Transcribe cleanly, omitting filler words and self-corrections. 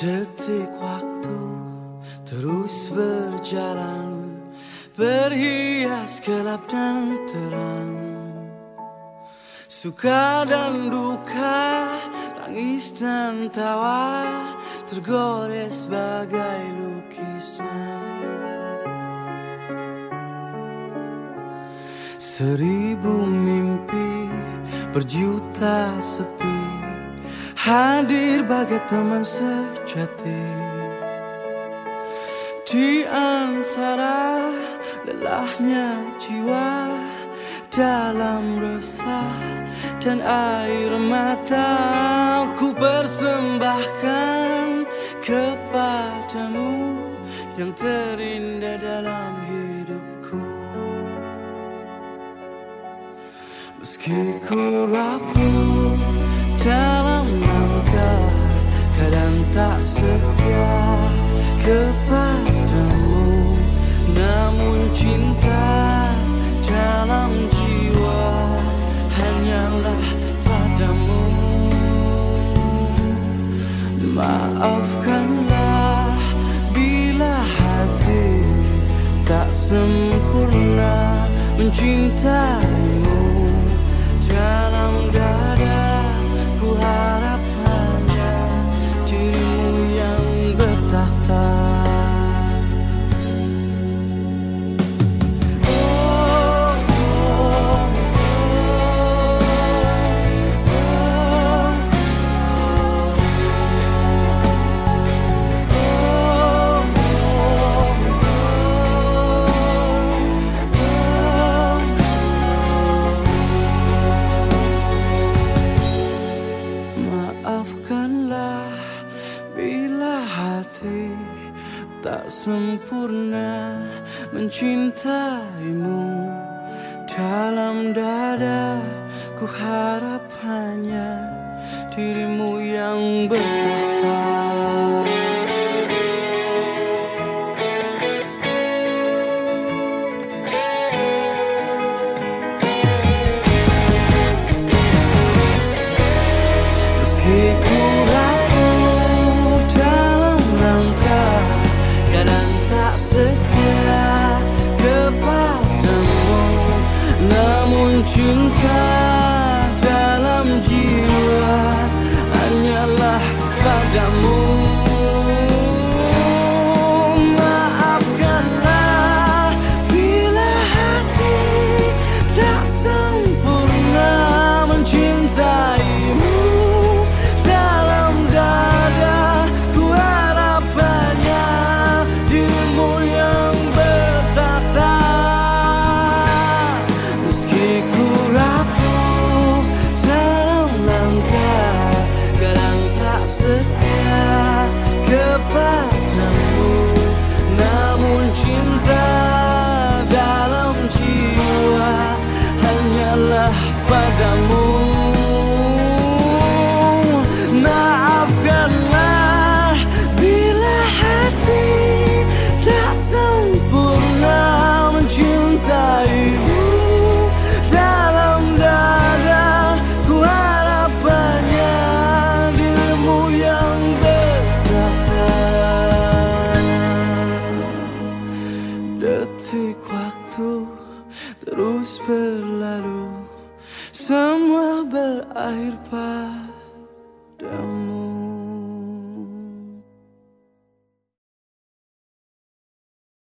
Detik waktu terus berjalan, berhias gelap dan terang, suka dan duka, tangis dan tawa, tergores bagai lukisan. Seribu mimpi, berjuta sepi, hadir bagai teman sejati. Di antara lelahnya jiwa, dalam resah dan air mata, ku persembahkan kepadamu yang terindah dalam hidupku. Meski ku rapuh dalam langkah, kadang tak setia kepadamu, namun cinta dalam jiwa hanyalah padamu. Maafkanlah bila hati tak sempurna mencintaimu. Dalam dada ku harap hanya dirimu yang bertakhta. Maafkanlah bila hati tak sempurna mencintaimu. Dalam dada ku harap hanya dirimu yang bertakhta. Meski ku rapuh dalam langkah, kadang tak setia kepadamu, namun cinta dalam jiwa hanyalah padamu. Maafkanlah bila hati tak sempurna mencintaimu. Padamu, maafkanlah bila hati tak sempurna mencintaimu. Dalam dada ku harap hanya dirimu yang bertakhta. Detik waktu terus berlalu, semua berakhir padamu.